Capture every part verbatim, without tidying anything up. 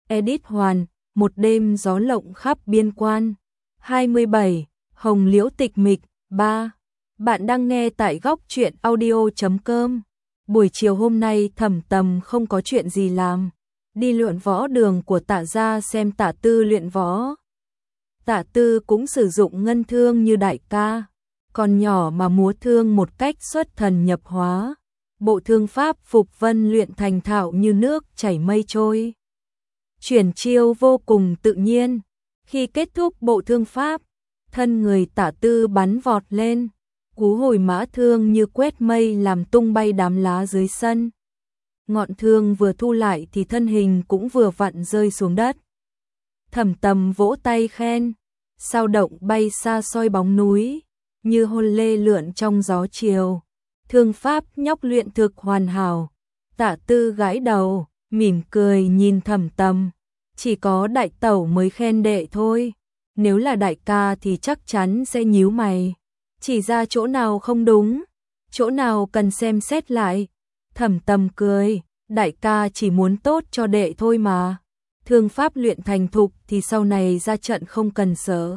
Edit Hoàn, một đêm gió lộng khắp biên quan. hai mươi bảy. Hồng Liễu tịch mịch. ba. Bạn đang nghe tại góc truyện audio chấm com. Buổi chiều hôm nay Thẩm Tầm không có chuyện gì làm, đi luyện võ đường của Tạ gia xem Tạ Tư luyện võ. Tạ Tư cũng sử dụng ngân thương như đại ca, còn nhỏ mà múa thương một cách xuất thần nhập hóa. Bộ thương pháp Phục Vân luyện thành thạo như nước chảy mây trôi. Chuyển chiêu vô cùng tự nhiên. Khi kết thúc bộ thương pháp, thân người Tạ Tư bắn vọt lên, cú hồi mã thương như quét mây làm tung bay đám lá dưới sân. Ngọn thương vừa thu lại thì thân hình cũng vừa vặn rơi xuống đất. Thẩm Tầm vỗ tay khen, sao động bay xa xôi bóng núi, như hôn lê lượn trong gió chiều. Thương pháp nhóc luyện thực hoàn hảo. Tạ Tư gãi đầu, mỉm cười nhìn Thẩm Tầm, chỉ có đại tẩu mới khen đệ thôi, nếu là đại ca thì chắc chắn sẽ nhíu mày, chỉ ra chỗ nào không đúng, chỗ nào cần xem xét lại. Thẩm Tầm cười, đại ca chỉ muốn tốt cho đệ thôi mà, thương pháp luyện thành thục thì sau này ra trận không cần sợ.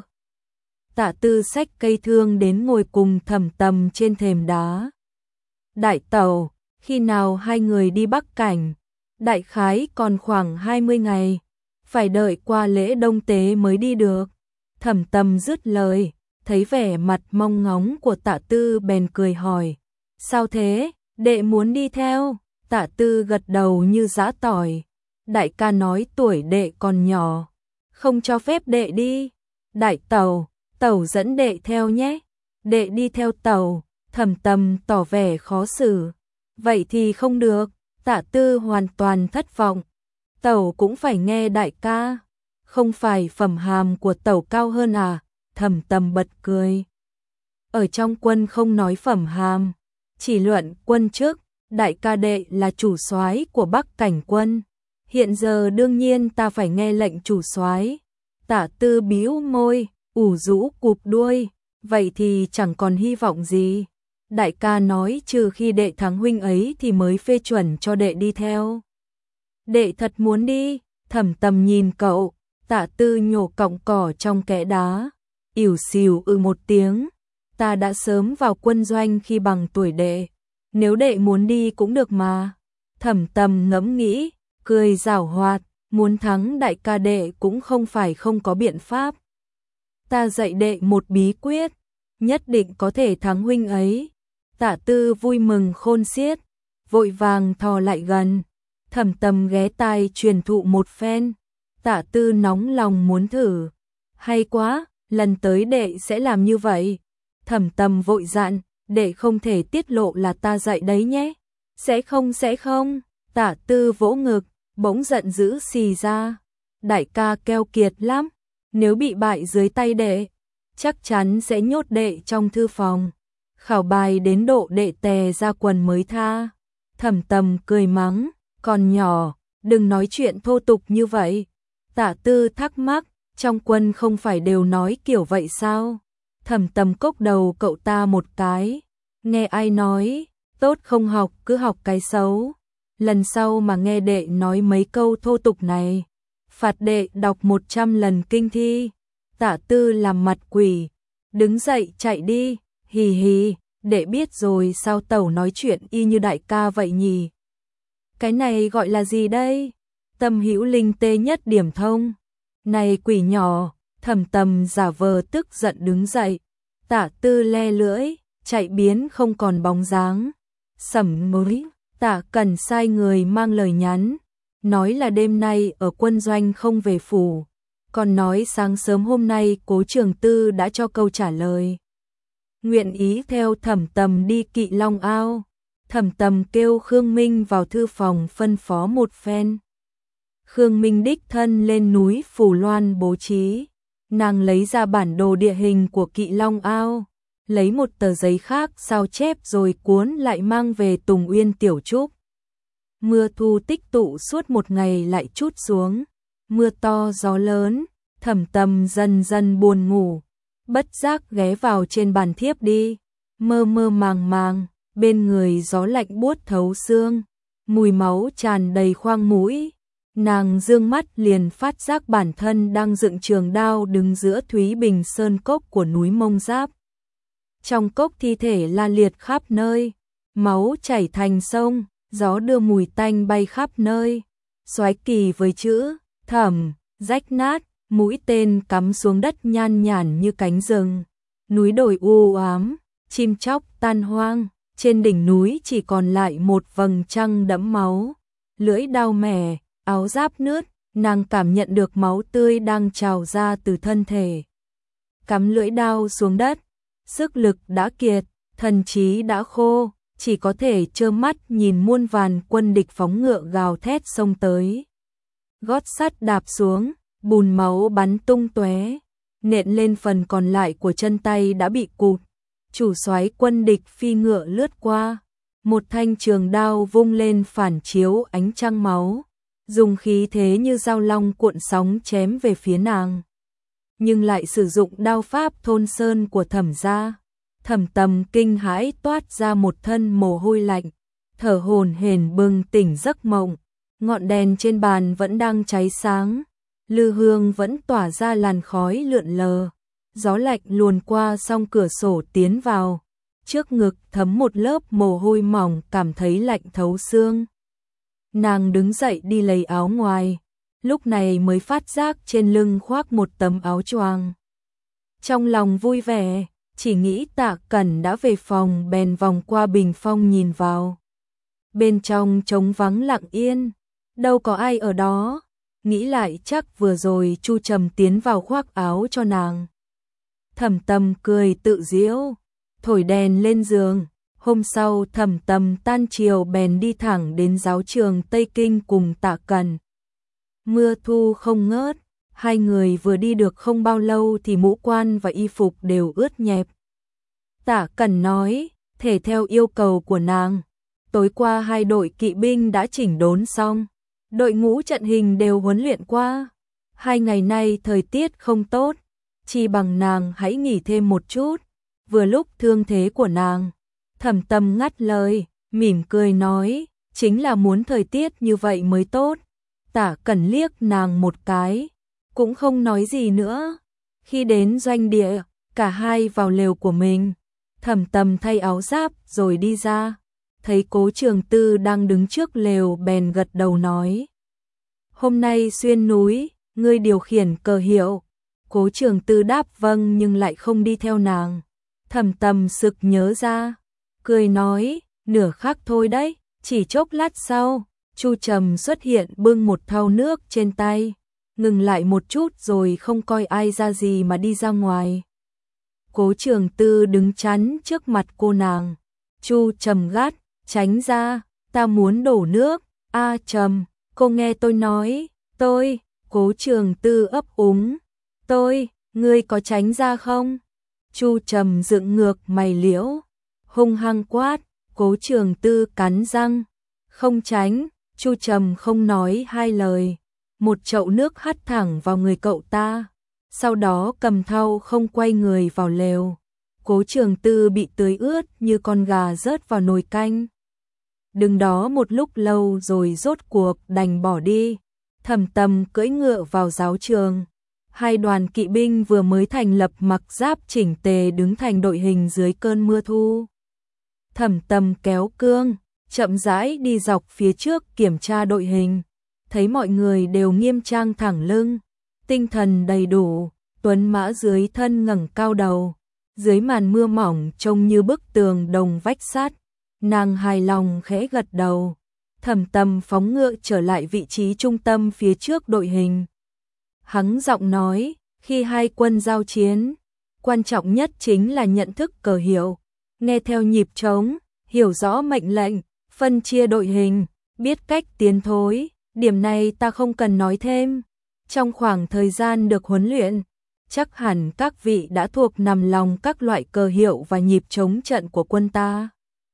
Tạ Tư xách cây thương đến ngồi cùng Thẩm Tầm trên thềm đá. Đại tẩu, khi nào hai người đi Bắc Cảnh? Đại khái còn khoảng hai mươi ngày, phải đợi qua lễ Đông Tế mới đi được. Thẩm Tầm dứt lời, thấy vẻ mặt mong ngóng của Tạ Tư bèn cười hỏi, sao thế, đệ muốn đi theo? Tạ Tư gật đầu như giã tỏi, đại ca nói tuổi đệ còn nhỏ, không cho phép đệ đi. Đại tẩu, tẩu dẫn đệ theo nhé. Đệ đi theo tẩu. Thẩm Tầm tỏ vẻ khó xử, vậy thì không được. Tạ Tư hoàn toàn thất vọng, tẩu cũng phải nghe đại ca, không phải phẩm hàm của tẩu cao hơn à? Thẩm Tầm bật cười, ở trong quân không nói phẩm hàm, chỉ luận quân chức. Đại ca đệ là chủ soái của Bắc Cảnh quân, hiện giờ đương nhiên ta phải nghe lệnh chủ soái. Tạ Tư bĩu môi, ủ rũ cụp đuôi, vậy thì chẳng còn hy vọng gì. Đại ca nói trừ khi đệ thắng huynh ấy thì mới phê chuẩn cho đệ đi theo. Đệ thật muốn đi? Thẩm Tầm nhìn cậu. Tạ Tư nhổ cọng cỏ trong kẽ đá, ỉu xìu ư một tiếng, ta đã sớm vào quân doanh khi bằng tuổi đệ, nếu đệ muốn đi cũng được mà. Thẩm Tầm ngẫm nghĩ, cười giảo hoạt, muốn thắng đại ca đệ cũng không phải không có biện pháp. Ta dạy đệ một bí quyết, nhất định có thể thắng huynh ấy. Tạ Tư vui mừng khôn xiết, vội vàng thò lại gần. Thẩm Tầm ghé tai truyền thụ một phen. Tạ Tư nóng lòng muốn thử. Hay quá, lần tới đệ sẽ làm như vậy. Thẩm Tầm vội dặn, đệ không thể tiết lộ là ta dạy đấy nhé. Sẽ không sẽ không. Tạ Tư vỗ ngực, bỗng giận dữ xì ra. Đại ca keo kiệt lắm, nếu bị bại dưới tay đệ, chắc chắn sẽ nhốt đệ trong thư phòng, khảo bài đến độ đệ tè ra quần mới tha. Thẩm Tầm cười mắng, còn nhỏ, đừng nói chuyện thô tục như vậy. Tạ Tư thắc mắc, trong quân không phải đều nói kiểu vậy sao? Thẩm Tầm cốc đầu cậu ta một cái, nghe ai nói, tốt không học cứ học cái xấu. Lần sau mà nghe đệ nói mấy câu thô tục này, phạt đệ đọc một trăm lần kinh thi. Tạ Tư làm mặt quỷ, đứng dậy chạy đi, hì hì, đệ biết rồi, sao tẩu nói chuyện y như đại ca vậy nhỉ? Cái này gọi là gì đây? Tâm hữu linh tê nhất điểm thông. Này quỷ nhỏ. Thẩm Tầm giả vờ tức giận đứng dậy. Tạ Tư le lưỡi, chạy biến không còn bóng dáng. Sẩm mới, Tạ Cần sai người mang lời nhắn, nói là đêm nay ở quân doanh không về phủ, còn nói sáng sớm hôm nay Cố Trường Tư đã cho câu trả lời, nguyện ý theo Thẩm Tầm đi Kỵ Long Ao. Thẩm Tầm kêu Khương Minh vào thư phòng phân phó một phen. Khương Minh đích thân lên núi Phủ Loan bố trí, nàng lấy ra bản đồ địa hình của Kỵ Long Ao, lấy một tờ giấy khác sao chép rồi cuốn lại mang về Tùng Uyên Tiểu Trúc. Mưa thu tích tụ suốt một ngày lại trút xuống, mưa to gió lớn. Thẩm Tầm dần dần buồn ngủ, bất giác ghé vào trên bàn thiếp đi, mơ mơ màng màng, bên người gió lạnh buốt thấu xương, mùi máu tràn đầy khoang mũi. Nàng dương mắt liền phát giác bản thân đang dựng trường đao đứng giữa Thúy Bình Sơn cốc của núi Mông Giáp. Trong cốc thi thể la liệt khắp nơi, máu chảy thành sông, gió đưa mùi tanh bay khắp nơi. Soái kỳ với chữ Thẩm rách nát, mũi tên cắm xuống đất nhan nhản như cánh rừng. Núi đồi u ám, chim chóc tan hoang, trên đỉnh núi chỉ còn lại một vầng trăng đẫm máu. Lưỡi đao mẻ, áo giáp nứt, nàng cảm nhận được máu tươi đang trào ra từ thân thể. Cắm lưỡi đao xuống đất, sức lực đã kiệt, thần trí đã khô, chỉ có thể trơ mắt nhìn muôn vàn quân địch phóng ngựa gào thét xông tới. Gót sắt đạp xuống, bùn máu bắn tung tóe, nện lên phần còn lại của chân tay đã bị cụt. Chủ soái quân địch phi ngựa lướt qua, một thanh trường đao vung lên phản chiếu ánh trăng máu, dùng khí thế như dao long cuộn sóng chém về phía nàng. Nhưng lại sử dụng đao pháp thôn sơn của Thẩm gia. Thẩm Tầm kinh hãi toát ra một thân mồ hôi lạnh, thở hổn hển bừng tỉnh giấc mộng. Ngọn đèn trên bàn vẫn đang cháy sáng, lư hương vẫn tỏa ra làn khói lượn lờ. Gió lạnh luồn qua song cửa sổ tiến vào, trước ngực thấm một lớp mồ hôi mỏng, cảm thấy lạnh thấu xương. Nàng đứng dậy đi lấy áo ngoài, lúc này mới phát giác trên lưng khoác một tấm áo choàng. Trong lòng vui vẻ, chỉ nghĩ Tạ Cẩn đã về phòng bèn vòng qua bình phong nhìn vào. Bên trong trống vắng lặng yên, đâu có ai ở đó, nghĩ lại chắc vừa rồi Chu Trầm tiến vào khoác áo cho nàng. Thẩm Tầm cười tự giễu, thổi đèn lên giường. Hôm sau Thẩm Tầm tan chiều bèn đi thẳng đến giáo trường Tây Kinh cùng Tạ Cẩn. Mưa thu không ngớt, hai người vừa đi được không bao lâu thì mũ quan và y phục đều ướt nhẹp. Tạ Cẩn nói, thể theo yêu cầu của nàng, tối qua hai đội kỵ binh đã chỉnh đốn xong, đội ngũ trận hình đều huấn luyện qua. Hai ngày nay thời tiết không tốt, chỉ bằng nàng hãy nghỉ thêm một chút, vừa lúc thương thế của nàng. Thẩm Tầm ngắt lời, mỉm cười nói, chính là muốn thời tiết như vậy mới tốt. Tạ Cẩn liếc nàng một cái, cũng không nói gì nữa. Khi đến doanh địa, cả hai vào lều của mình. Thẩm Tầm thay áo giáp rồi đi ra, thấy Cố Trường Tư đang đứng trước lều bèn gật đầu nói. Hôm nay xuyên núi, ngươi điều khiển cờ hiệu. Cố Trường Tư đáp vâng nhưng lại không đi theo nàng. Thẩm Tầm sực nhớ ra, cười nói, nửa khắc thôi đấy, chỉ chốc lát sau, Chu Trầm xuất hiện bưng một thau nước trên tay, ngừng lại một chút rồi không coi ai ra gì mà đi ra ngoài. Cố Trường Tư đứng chắn trước mặt cô nàng, Chu Trầm gắt, tránh ra, ta muốn đổ nước. A Trầm, cô nghe tôi nói, tôi. Cố Trường Tư ấp úng, tôi, ngươi có tránh ra không? Chu Trầm dựng ngược mày liễu, hung hăng quát. Cố Trường Tư cắn răng, không tránh. Chu Trầm không nói hai lời, một chậu nước hắt thẳng vào người cậu ta, sau đó cầm thau không quay người vào lều. Cố Trường Tư bị tưới ướt như con gà rớt vào nồi canh. Đứng đó một lúc lâu rồi rốt cuộc đành bỏ đi. Thẩm Tầm cưỡi ngựa vào giáo trường. Hai đoàn kỵ binh vừa mới thành lập mặc giáp chỉnh tề đứng thành đội hình dưới cơn mưa thu. Thẩm Tầm kéo cương, chậm rãi đi dọc phía trước kiểm tra đội hình. Thấy mọi người đều nghiêm trang thẳng lưng, tinh thần đầy đủ, tuấn mã dưới thân ngẩng cao đầu. Dưới màn mưa mỏng trông như bức tường đồng vách sắt, nàng hài lòng khẽ gật đầu. Thẩm Tầm phóng ngựa trở lại vị trí trung tâm phía trước đội hình. Hắn giọng nói, khi hai quân giao chiến, quan trọng nhất chính là nhận thức cờ hiệu, nghe theo nhịp trống, hiểu rõ mệnh lệnh, phân chia đội hình, biết cách tiến thối. Điểm này ta không cần nói thêm. Trong khoảng thời gian được huấn luyện, chắc hẳn các vị đã thuộc nằm lòng các loại cờ hiệu và nhịp trống trận của quân ta.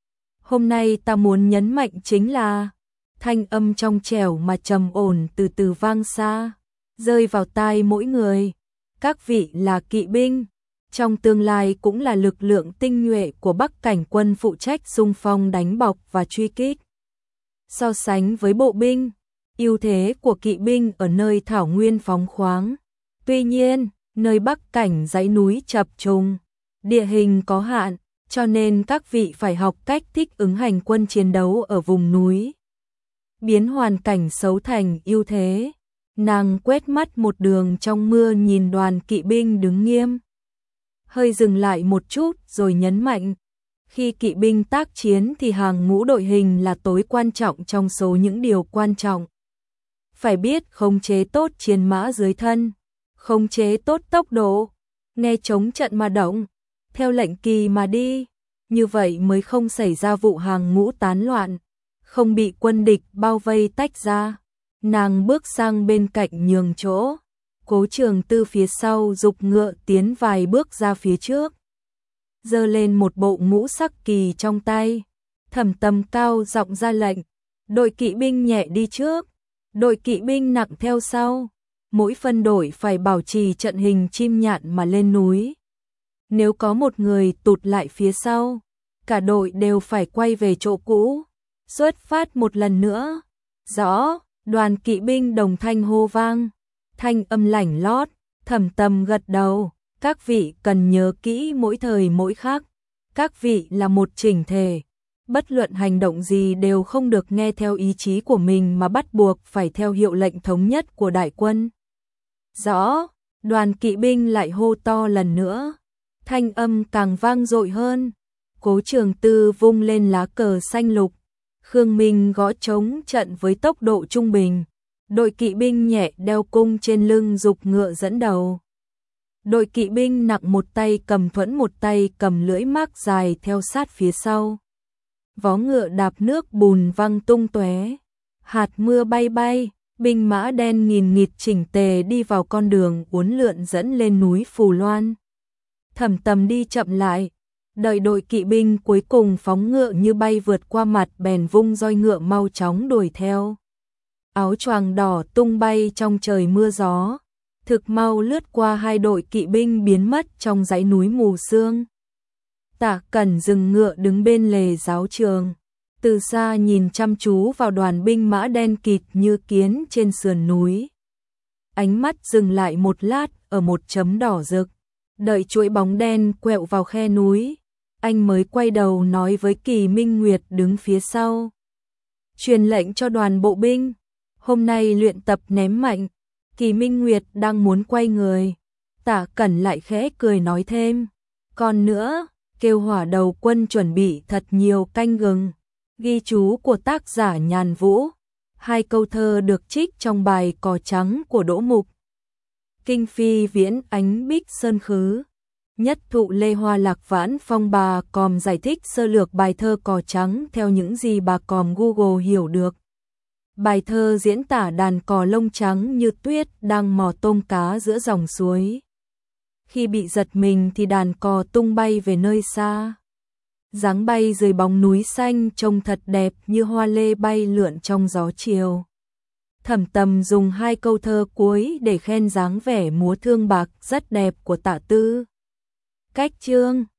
Hôm nay ta muốn nhấn mạnh chính là thanh âm trong trẻo mà trầm ổn từ từ vang xa, rơi vào tai mỗi người. Các vị là kỵ binh, trong tương lai cũng là lực lượng tinh nhuệ của Bắc Cảnh quân phụ trách xung phong đánh bọc và truy kích. So sánh với bộ binh, ưu thế của kỵ binh ở nơi thảo nguyên phóng khoáng. Tuy nhiên, nơi bắc cảnh dãy núi chập trùng, địa hình có hạn, cho nên các vị phải học cách thích ứng hành quân chiến đấu ở vùng núi. Biến hoàn cảnh xấu thành ưu thế. Nàng quét mắt một đường trong mưa nhìn đoàn kỵ binh đứng nghiêm. Hơi dừng lại một chút rồi nhấn mạnh. Khi kỵ binh tác chiến thì hàng ngũ đội hình là tối quan trọng trong số những điều quan trọng. Phải biết khống chế tốt chiến mã dưới thân, khống chế tốt tốc độ, nghe chống trận mà động, theo lệnh kỳ mà đi, như vậy mới không xảy ra vụ hàng ngũ tán loạn, không bị quân địch bao vây tách ra. Nàng bước sang bên cạnh nhường chỗ, Cố Trường Tư phía sau giục ngựa tiến vài bước ra phía trước, giơ lên một bộ ngũ sắc kỳ trong tay, Thẩm Tâm cao giọng ra lệnh, đội kỵ binh nhẹ đi trước, đội kỵ binh nặng theo sau, mỗi phân đội phải bảo trì trận hình chim nhạn mà lên núi. Nếu có một người tụt lại phía sau, cả đội đều phải quay về chỗ cũ, xuất phát một lần nữa. Rõ, đoàn kỵ binh đồng thanh hô vang, thanh âm lảnh lót, Thẩm Tâm gật đầu, các vị cần nhớ kỹ mỗi thời mỗi khác, các vị là một chỉnh thể, bất luận hành động gì đều không được nghe theo ý chí của mình mà bắt buộc phải theo hiệu lệnh thống nhất của đại quân. Rõ, đoàn kỵ binh lại hô to lần nữa, thanh âm càng vang dội hơn. Cố Trường Tư vung lên lá cờ xanh lục, Khương Minh gõ trống trận với tốc độ trung bình, đội kỵ binh nhẹ đeo cung trên lưng giục ngựa dẫn đầu. Đội kỵ binh nặng một tay cầm thuẫn một tay cầm lưỡi mác dài theo sát phía sau. Vó ngựa đạp nước bùn văng tung tóe, hạt mưa bay bay, binh mã đen nghìn nghịt chỉnh tề đi vào con đường uốn lượn dẫn lên núi Phù Loan. Thẩm Tâm đi chậm lại, đợi đội kỵ binh cuối cùng phóng ngựa như bay vượt qua mặt bèn vung roi ngựa mau chóng đuổi theo. Áo choàng đỏ tung bay trong trời mưa gió, thực mau lướt qua hai đội kỵ binh biến mất trong dãy núi mù sương. Tạ Cẩn dừng ngựa đứng bên lề giáo trường, từ xa nhìn chăm chú vào đoàn binh mã đen kịt như kiến trên sườn núi. Ánh mắt dừng lại một lát ở một chấm đỏ rực, đợi chuỗi bóng đen quẹo vào khe núi, anh mới quay đầu nói với Kỳ Minh Nguyệt đứng phía sau. Truyền lệnh cho đoàn bộ binh, hôm nay luyện tập ném mạnh. Kỳ Minh Nguyệt đang muốn quay người, Tạ Cẩn lại khẽ cười nói thêm, còn nữa, kêu hỏa đầu quân chuẩn bị thật nhiều canh gừng. Ghi chú của tác giả Nhàn Vũ, hai câu thơ được trích trong bài Cỏ Trắng của Đỗ Mục. Kinh phi viễn ánh bích sơn khứ, nhất thụ lê hoa lạc vãn phong. Bà Còm giải thích sơ lược bài thơ Cỏ Trắng theo những gì bà Còm Google hiểu được. Bài thơ diễn tả đàn cò lông trắng như tuyết đang mò tôm cá giữa dòng suối. Khi bị giật mình thì đàn cò tung bay về nơi xa. Dáng bay dưới bóng núi xanh trông thật đẹp như hoa lê bay lượn trong gió chiều. Thẩm Tâm dùng hai câu thơ cuối để khen dáng vẻ múa thương bạc rất đẹp của Tạ Tư. Cách chương